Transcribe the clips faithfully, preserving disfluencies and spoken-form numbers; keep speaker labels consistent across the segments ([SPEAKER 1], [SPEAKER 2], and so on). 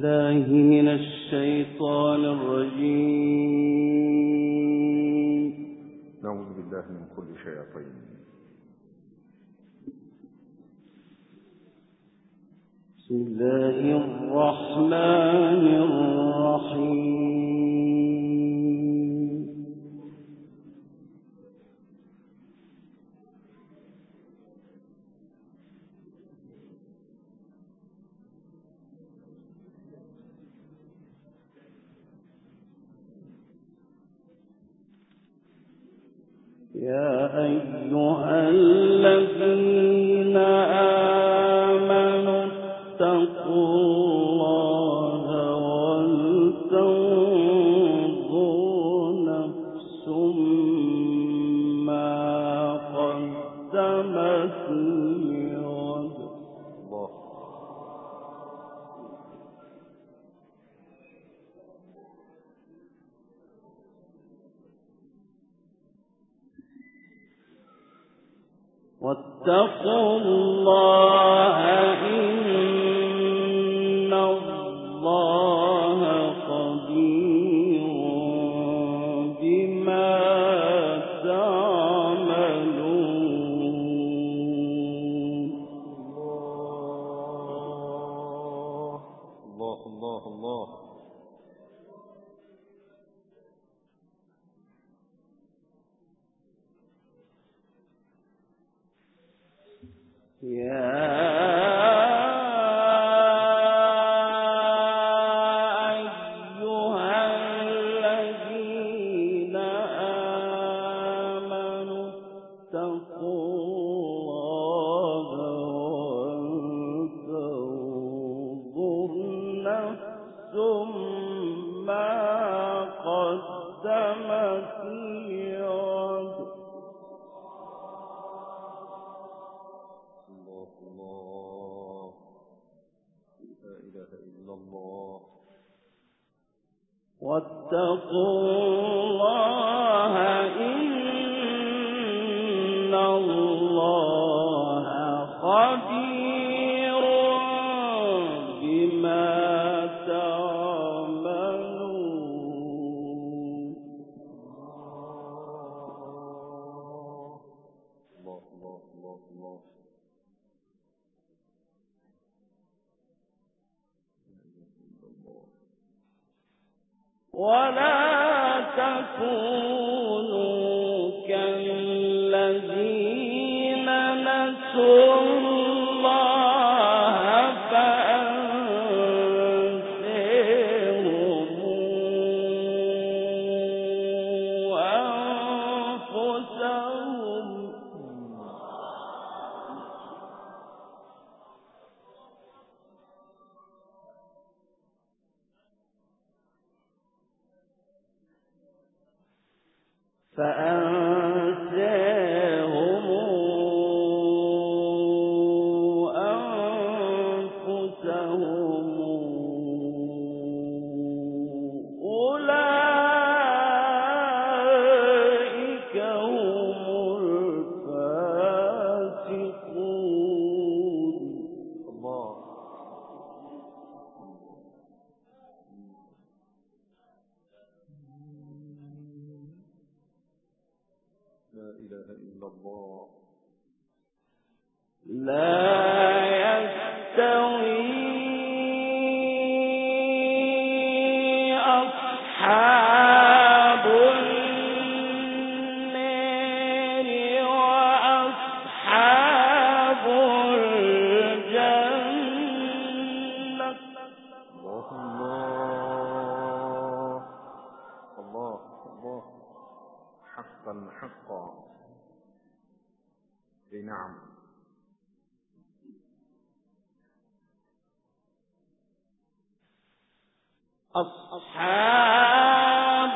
[SPEAKER 1] بالله من الشيطان الرجيم.
[SPEAKER 2] نعوذ بالله من كل شياطين.
[SPEAKER 1] بسم الله الرحمن الرحيم. يا أيها الذين آمنوا اتقوا الله ولتنظر نفس ما قدمت لغد. واتقوا الله إن الله خبير بما تعملون.
[SPEAKER 2] الله الله الله.
[SPEAKER 1] يا أيها الذين آمنوا اتقوا الله ولتنظر نفس ما قدمت لغد.
[SPEAKER 2] الله لا إله إلا الله.
[SPEAKER 1] واتقوا الله إن الله خبير بما تعملون.
[SPEAKER 2] الله الله الله الله.
[SPEAKER 1] ولا تكونوا كالذين نسوا الله فأنساهم أنفسهم. فأنساهم أنفسهم أولئك هم الفاسقون.
[SPEAKER 2] الله. لا إله إلا الله.
[SPEAKER 1] لا يستوي أصحاب النار وأصحاب الجنة.
[SPEAKER 2] الله الله الله الله. حقا حقا. نعم.
[SPEAKER 1] أصحاب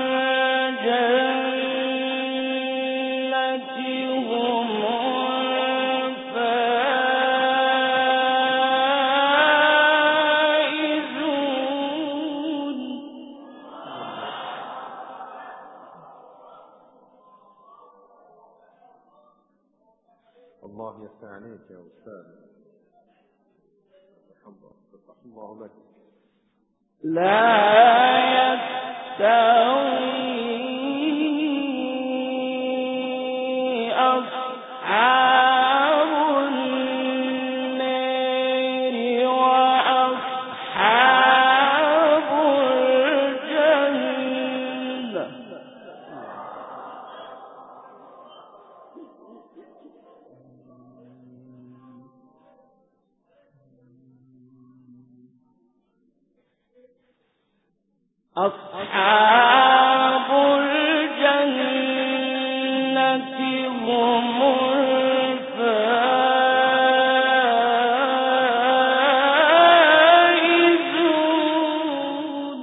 [SPEAKER 1] الجنة هم الفائزون.
[SPEAKER 2] الله يستعنيك يا أستاذ. فتح الله لك.
[SPEAKER 1] أصحاب الجنة هم الفائزون.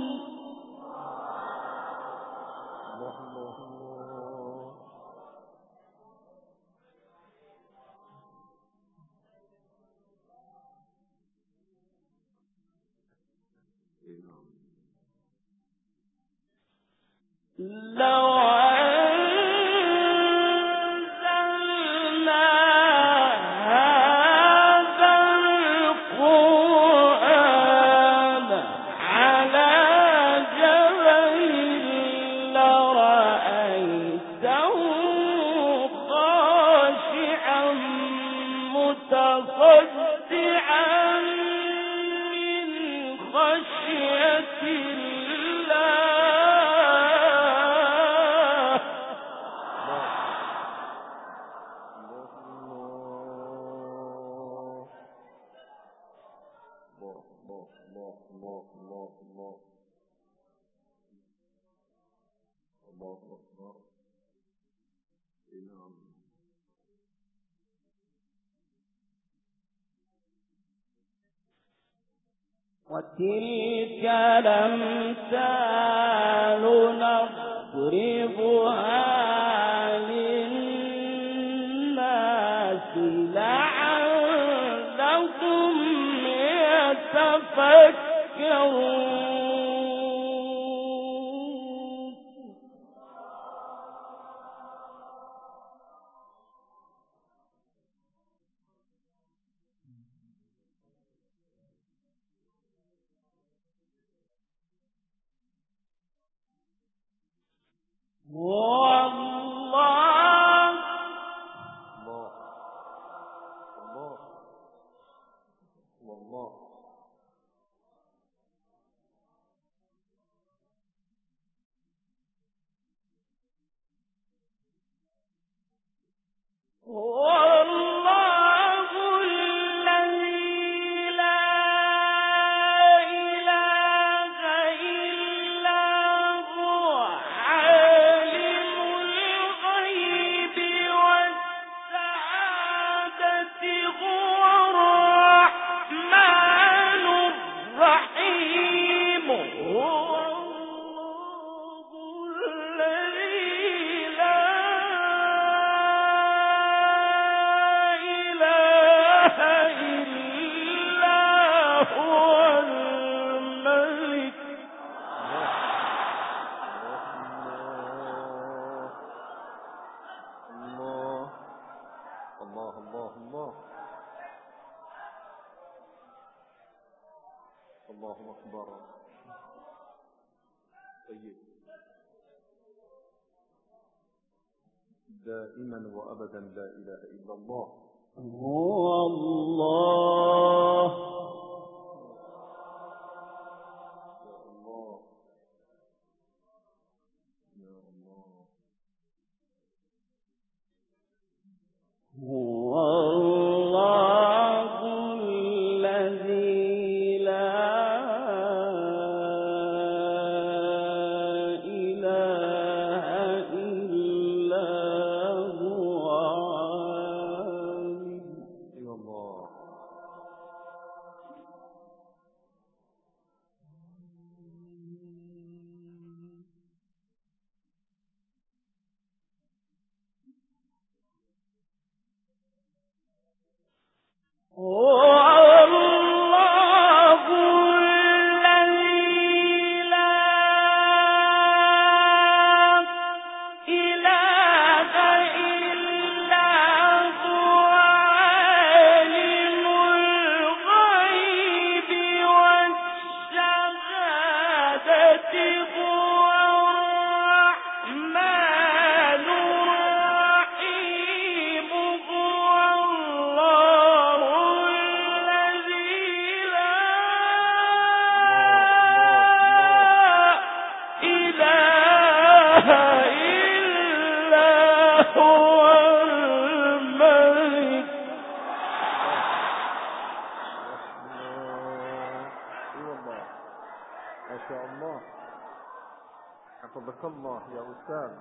[SPEAKER 1] لو أنزلنا هذا القرآن على جبل لرأيته خاشعا متصدعا من خشية الله. وتلك الأمثال نضربها للناس لعلهم يتفكرون. والله
[SPEAKER 2] والله
[SPEAKER 1] والله الذي لا إله إلا هو عالم الغيب والشهادة هو الرحمن الرحيم. هو الله الذي لا إله إلا هو الملك.
[SPEAKER 2] الله الله الله الله أكبر. طيب دائما وأبدا لا إله إلا الله.
[SPEAKER 1] هو الله
[SPEAKER 2] يا الله يا الله
[SPEAKER 1] هو الله الذي لا إله إلا هو عالم.
[SPEAKER 2] يا الله ما شاء الله. حفظك الله يا أستاذ.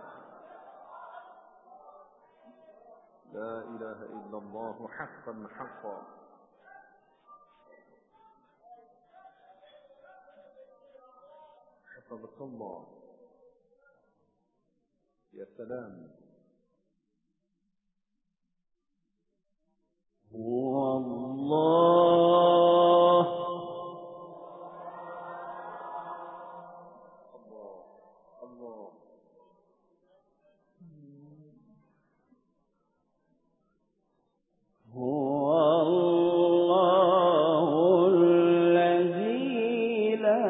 [SPEAKER 2] لا إله إلا الله حقا حقا. حفظك الله. يا سلام.
[SPEAKER 1] هو الله.
[SPEAKER 2] الله الله.
[SPEAKER 1] هو الله الذي لا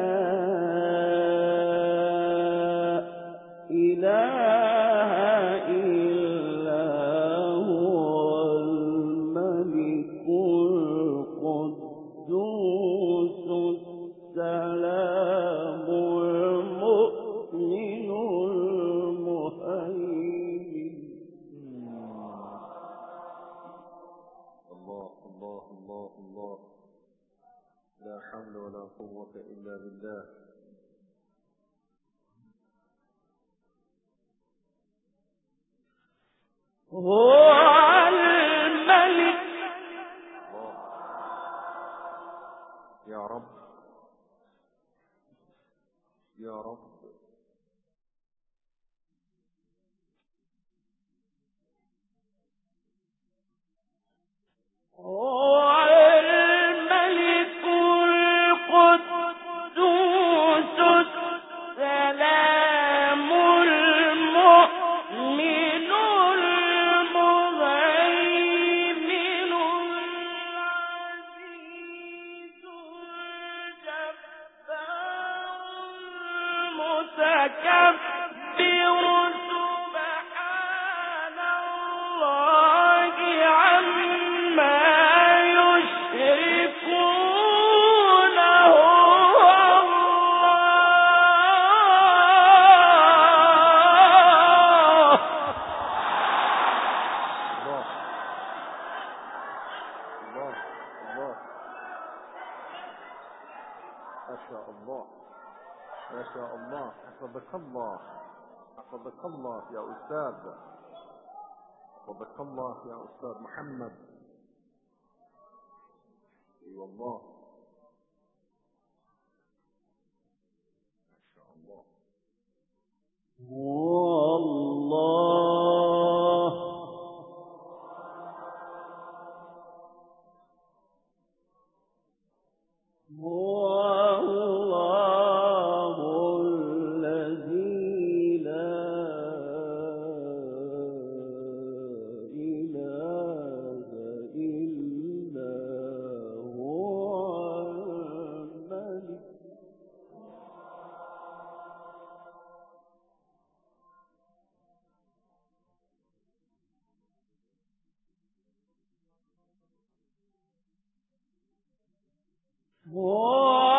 [SPEAKER 1] إله إلا هو الملك القدوس السلام المؤمن المهيمن.
[SPEAKER 2] الله الله الله الله. لا حول ولا قوة إلا بالله.
[SPEAKER 1] هو الملك.
[SPEAKER 2] الله. يا رب يا رب.
[SPEAKER 1] هو الملك القدوس السلام المؤمن المهيمن العزيز الجبار المتكبر سبحان الله عما يشركون. هو الله.
[SPEAKER 2] الله الله الله. ما شاء الله ما شاء الله. حفظك الله حفظك الله يا أستاذ. حفظك الله يا أستاذ محمد. اي والله. ما شاء الله.
[SPEAKER 1] هو الله. هو الله الذي لا إله إلا هو الملك. هو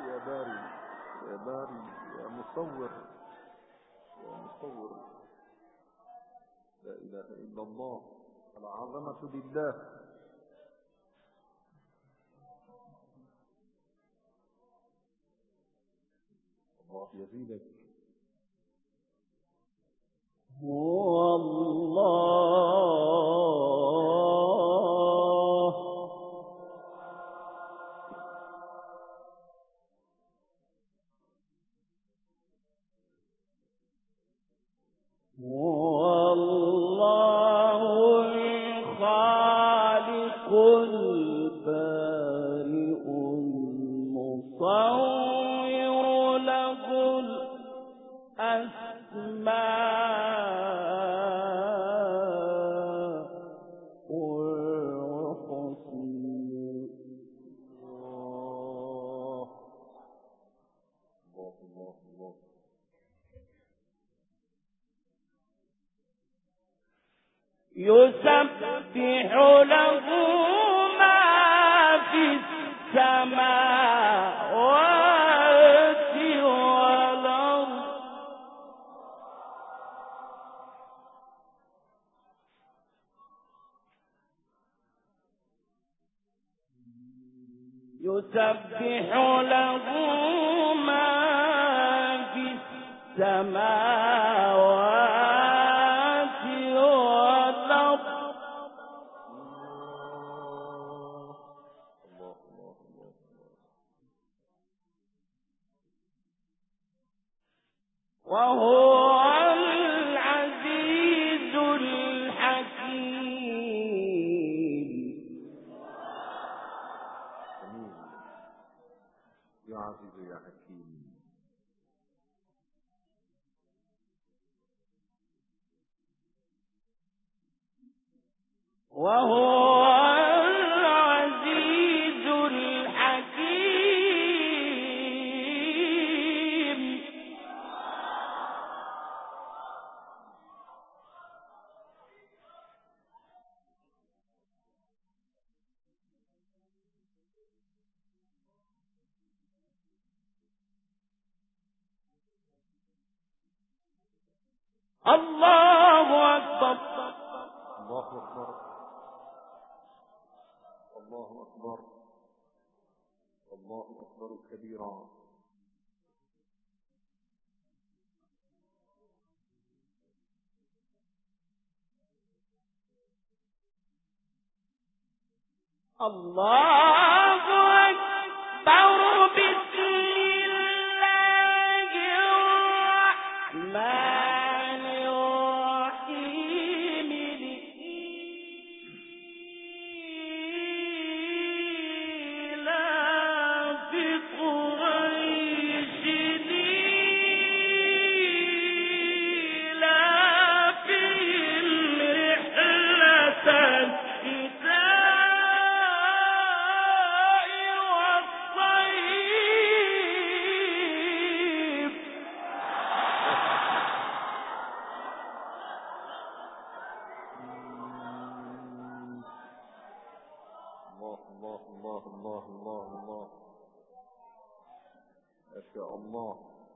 [SPEAKER 2] يا باري يا باري يا مصور يا مصور. لا إله إلا الله. العظمة لله. الله يزيدك.
[SPEAKER 1] هو الله هو الله الخالق البارئ المصور له الأسماء الحسنى.
[SPEAKER 2] الله الله الله.
[SPEAKER 1] يسبح له ما في السماوات والأرض يسبح له ما في السماوات والأرض
[SPEAKER 2] الله الله الله.
[SPEAKER 1] وهو العزيز الحكيم.
[SPEAKER 2] جميل يا عزيز يا حكيم.
[SPEAKER 1] وهو العزيز الحكيم. الله أكبر.
[SPEAKER 2] الله أكبر. الله أكبر. الله أكبر كبيرا.
[SPEAKER 1] الله أكبر. بسم الله الرحمن الرحيم. لإيلاف قريش إيلافهم رحلة الشتاء والصيف.
[SPEAKER 2] الله الله الله الله الله الله. ما شاء الله.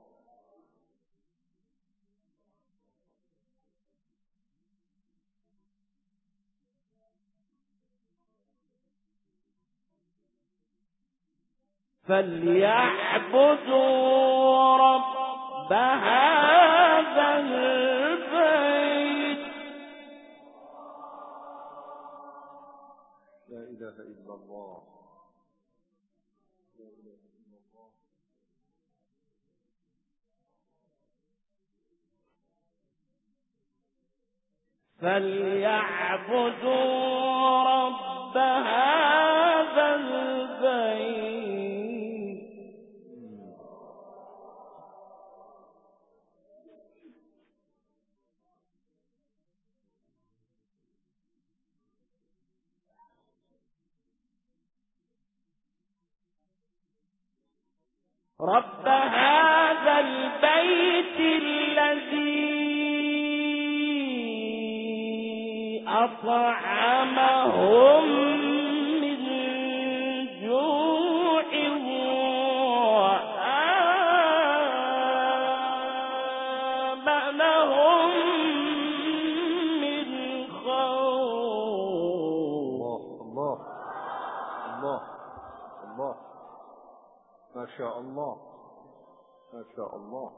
[SPEAKER 1] فليعبدوا رب هذا البيت.
[SPEAKER 2] لا إله إلا الله. لا إله إلا الله.
[SPEAKER 1] فليعبدوا رب هذا البيت. رب هذا البيت الذي أطعمهم من جوع
[SPEAKER 2] الله ما شاء الله.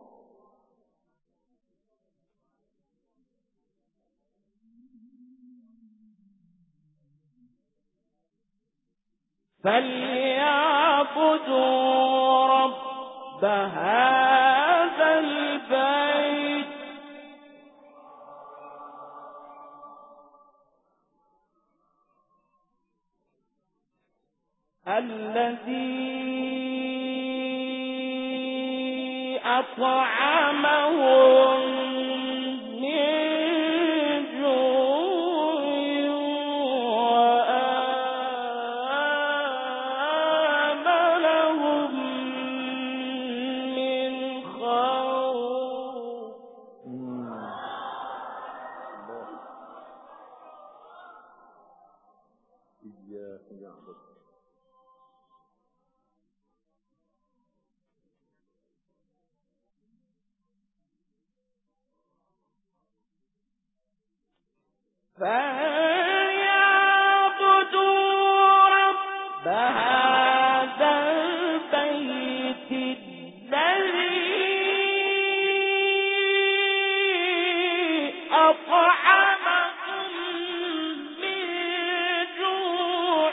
[SPEAKER 1] فليعبدوا رب هذا البيت الذي أطعمهم من جوع وآمنهم من خوف.
[SPEAKER 2] الله إياك نعبد.
[SPEAKER 1] فليعبدوا رب هذا البيت الذي أطعمهم من جوع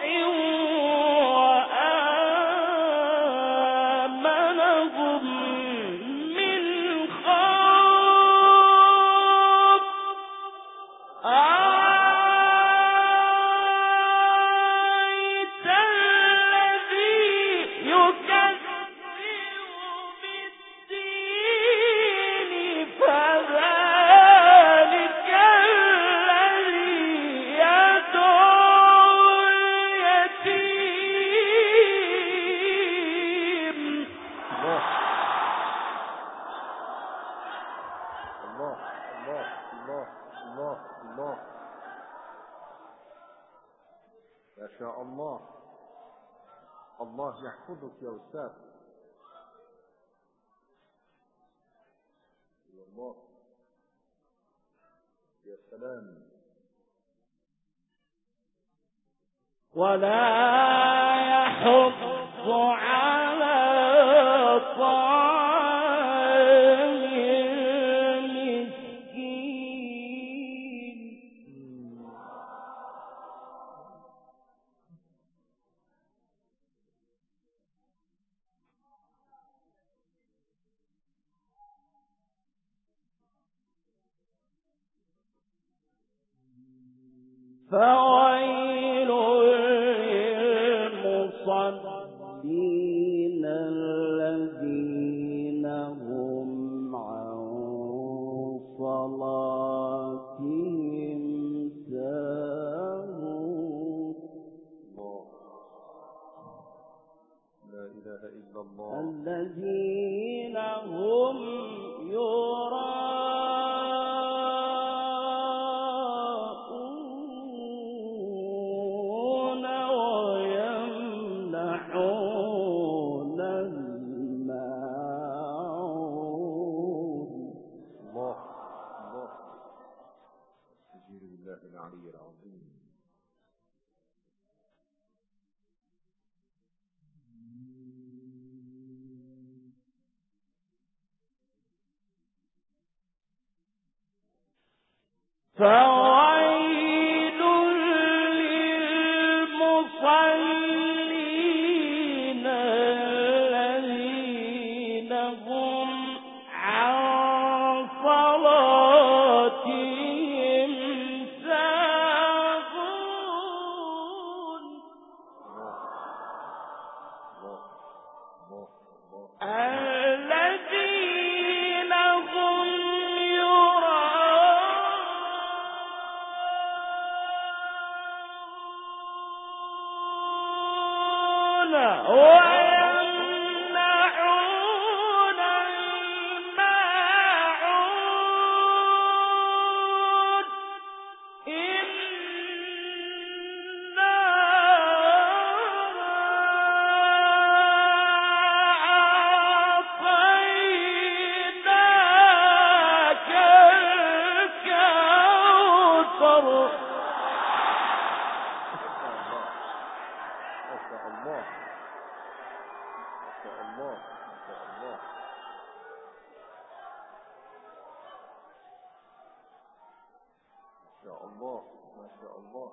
[SPEAKER 1] وآمنهم من خوف. أرأيت الذي يكذب بالدين فذلك الذي يدعو اليتيم.
[SPEAKER 2] الله الله الله الله الله الله ما شاء الله. الله يحفظك يا أستاذ. يا الله يا سلام.
[SPEAKER 1] ولا يحض على طعام المسكين. فويل للمصلين الذين هم عن صلاتهم ساهون.
[SPEAKER 2] الله لا إله إلا الله.
[SPEAKER 1] الذين هم يراءون ويمنحون الماعون.
[SPEAKER 2] الله الله استجير بالله العلي العظيم.
[SPEAKER 1] فويل للمصلين الذين هم عن صلاتهم ساهون.
[SPEAKER 2] الله الله الله
[SPEAKER 1] الذين هم ويمنعون الماعون. إنا أعطيناك
[SPEAKER 2] الله ما شاء الله.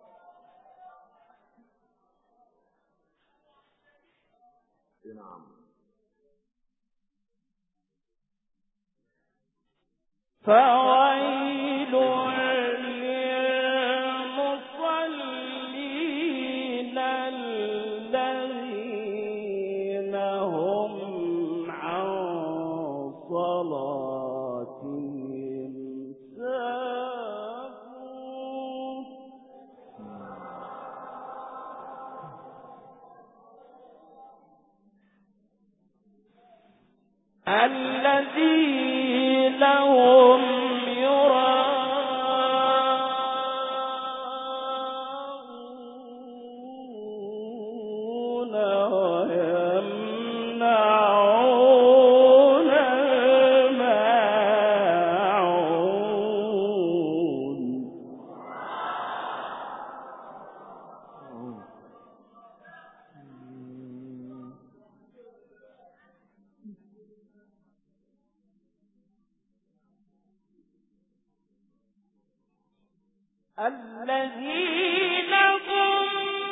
[SPEAKER 2] نعم.
[SPEAKER 1] فويل للمصلين الذين هم عن صلاتهم ساهون الذين هم يراءون ويمنعون الماعون الذين هم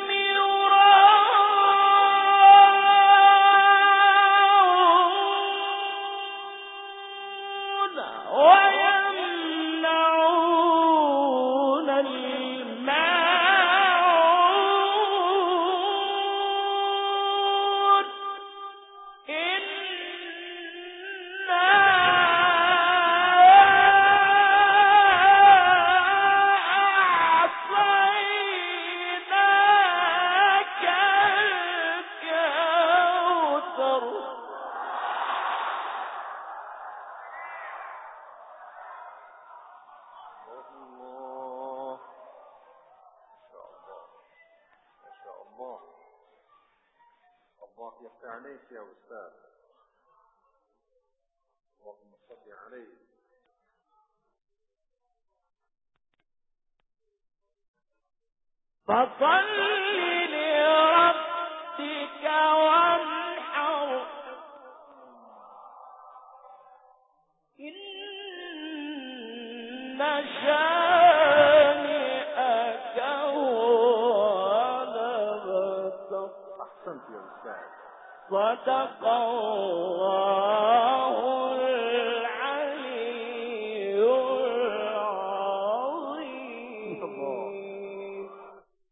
[SPEAKER 1] يراءون ويمنعون الماعون
[SPEAKER 2] الله ما شاء الله. الله يفتح عليك يا أستاذ. اللهم صل عليه.
[SPEAKER 1] فصل لربك وانحر إن شانئك هو الأبتر.
[SPEAKER 2] أحسنت يا أستاذ.
[SPEAKER 1] صدق الله